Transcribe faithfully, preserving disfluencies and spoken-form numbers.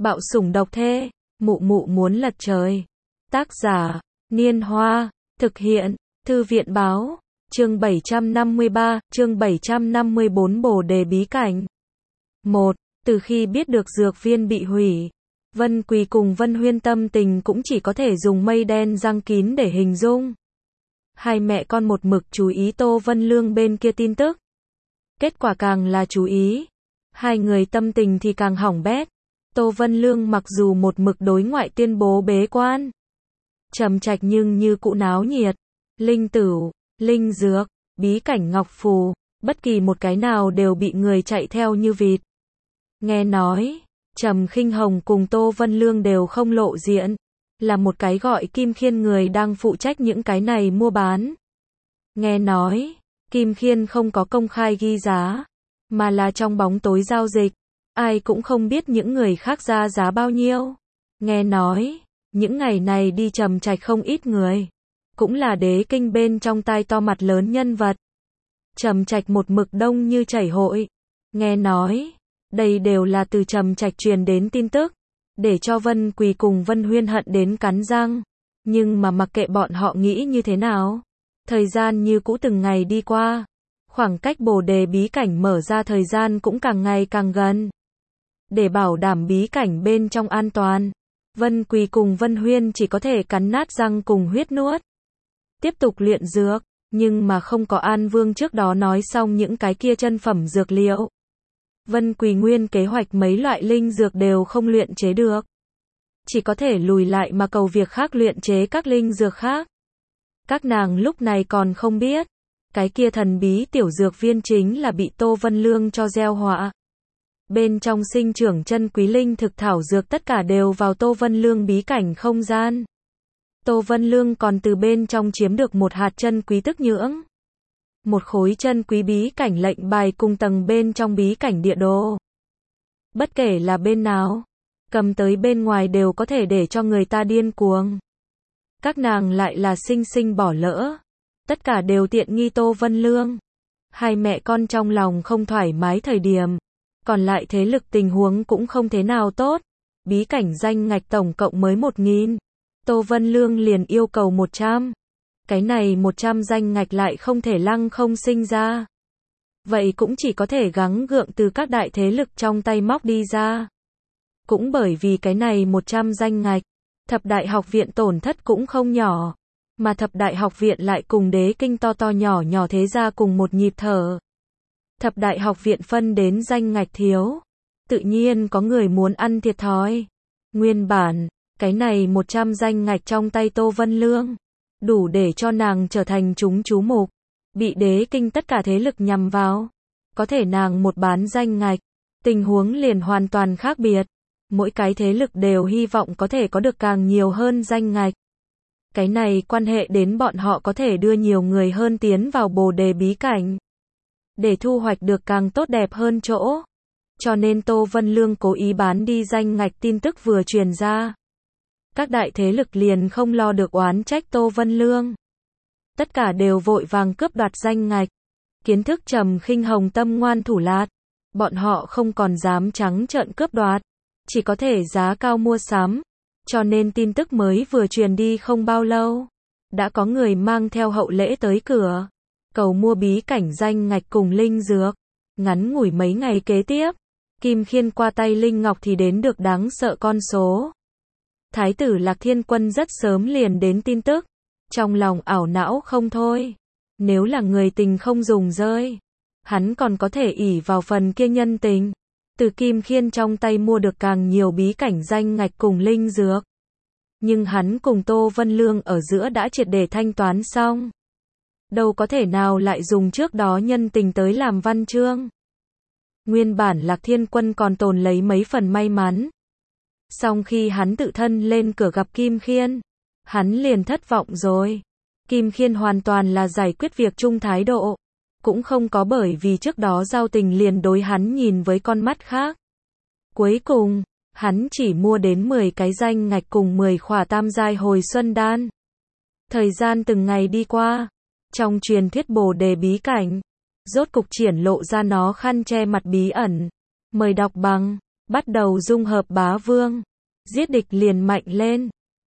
Bạo sủng độc thê, mụ mụ muốn lật trời. Tác giả, Niên Hoa, thực hiện, Thư viện Báo, chương bảy trăm năm mươi ba, chương bảy trăm năm mươi bốn Bồ đề bí cảnh. một. Từ khi biết được dược viên bị hủy, Vân Quỳ cùng Vân Huyên tâm tình cũng chỉ có thể dùng mây đen răng kín để hình dung. Hai mẹ con một mực chú ý Tô Vân Lương bên kia tin tức. Kết quả càng là chú ý, hai người tâm tình thì càng hỏng bét. Tô Vân Lương mặc dù một mực đối ngoại tuyên bố bế quan, trầm trạch nhưng như cũ náo nhiệt. Linh tửu, linh dược, bí cảnh ngọc phù, bất kỳ một cái nào đều bị người chạy theo như vịt. Nghe nói, Trầm Khinh Hồng cùng Tô Vân Lương đều không lộ diện, là một cái gọi Kim Khiên người đang phụ trách những cái này mua bán. Nghe nói, Kim Khiên không có công khai ghi giá, mà là trong bóng tối giao dịch, ai cũng không biết những người khác ra giá bao nhiêu. Nghe nói, những ngày này đi trầm trạch không ít người, cũng là đế kinh bên trong tai to mặt lớn nhân vật. Trầm trạch một mực đông như chảy hội. Nghe nói, đây đều là từ trầm trạch truyền đến tin tức, để cho Vân Quỳ cùng Vân Huyên hận đến cắn răng. Nhưng mà mặc kệ bọn họ nghĩ như thế nào, thời gian như cũ từng ngày đi qua, khoảng cách Bồ đề bí cảnh mở ra thời gian cũng càng ngày càng gần. Để bảo đảm bí cảnh bên trong an toàn, Vân Quỳ cùng Vân Huyên chỉ có thể cắn nát răng cùng huyết nuốt, tiếp tục luyện dược, nhưng mà không có An Vương trước đó nói xong những cái kia chân phẩm dược liệu. Vân Quỳ nguyên kế hoạch mấy loại linh dược đều không luyện chế được, chỉ có thể lùi lại mà cầu việc khác luyện chế các linh dược khác. Các nàng lúc này còn không biết, cái kia thần bí tiểu dược viên chính là bị Tô Vân Lương cho gieo họa. Bên trong sinh trưởng chân quý linh thực thảo dược tất cả đều vào Tô Vân Lương bí cảnh không gian. Tô Vân Lương còn từ bên trong chiếm được một hạt chân quý tức nhưỡng, một khối chân quý bí cảnh lệnh bài cùng tầng bên trong bí cảnh địa đồ. Bất kể là bên nào, cầm tới bên ngoài đều có thể để cho người ta điên cuồng. Các nàng lại là sinh sinh bỏ lỡ, tất cả đều tiện nghi Tô Vân Lương. Hai mẹ con trong lòng không thoải mái thời điểm, còn lại thế lực tình huống cũng không thế nào tốt. Bí cảnh danh ngạch tổng cộng mới một nghìn, Tô Vân Lương liền yêu cầu một trăm. Cái này một trăm danh ngạch lại không thể lăng không sinh ra. Vậy cũng chỉ có thể gắng gượng từ các đại thế lực trong tay móc đi ra. Cũng bởi vì cái này một trăm danh ngạch, Thập Đại Học Viện tổn thất cũng không nhỏ, mà Thập Đại Học Viện lại cùng đế kinh to to nhỏ nhỏ thế ra cùng một nhịp thở. Thập Đại Học Viện phân đến danh ngạch thiếu, tự nhiên có người muốn ăn thiệt thòi. Nguyên bản, cái này một trăm danh ngạch trong tay Tô Vân Lương, đủ để cho nàng trở thành chúng chú mục, bị đế kinh tất cả thế lực nhằm vào. Có thể nàng một bán danh ngạch, tình huống liền hoàn toàn khác biệt. Mỗi cái thế lực đều hy vọng có thể có được càng nhiều hơn danh ngạch. Cái này quan hệ đến bọn họ có thể đưa nhiều người hơn tiến vào Bồ đề bí cảnh, để thu hoạch được càng tốt đẹp hơn chỗ. Cho nên Tô Vân Lương cố ý bán đi danh ngạch tin tức vừa truyền ra. Các đại thế lực liền không lo được oán trách Tô Vân Lương. Tất cả đều vội vàng cướp đoạt danh ngạch. Kiến thức Trầm Khinh Hồng tâm ngoan thủ lạt, bọn họ không còn dám trắng trợn cướp đoạt, chỉ có thể giá cao mua sắm. Cho nên tin tức mới vừa truyền đi không bao lâu, đã có người mang theo hậu lễ tới cửa, cầu mua bí cảnh danh ngạch cùng linh dược. Ngắn ngủi mấy ngày kế tiếp, Kim Khiên qua tay linh ngọc thì đến được đáng sợ con số. Thái tử Lạc Thiên Quân rất sớm liền đến tin tức, trong lòng ảo não không thôi. Nếu là người tình không dùng rơi, hắn còn có thể ỷ vào phần kia nhân tình, từ Kim Khiên trong tay mua được càng nhiều bí cảnh danh ngạch cùng linh dược. Nhưng hắn cùng Tô Vân Lương ở giữa đã triệt để thanh toán xong, đâu có thể nào lại dùng trước đó nhân tình tới làm văn chương. Nguyên bản Lạc Thiên Quân còn tồn lấy mấy phần may mắn, song khi hắn tự thân lên cửa gặp Kim Khiên, hắn liền thất vọng rồi. Kim Khiên hoàn toàn là giải quyết việc chung thái độ, cũng không có bởi vì trước đó giao tình liền đối hắn nhìn với con mắt khác. Cuối cùng, hắn chỉ mua đến mười cái danh ngạch cùng mười khỏa tam giai hồi xuân đan. Thời gian từng ngày đi qua, trong truyền thuyết Bồ đề bí cảnh, rốt cục triển lộ ra nó khăn che mặt bí ẩn. Mời đọc bằng bắt đầu dung hợp bá vương. Giết địch liền mạnh lên.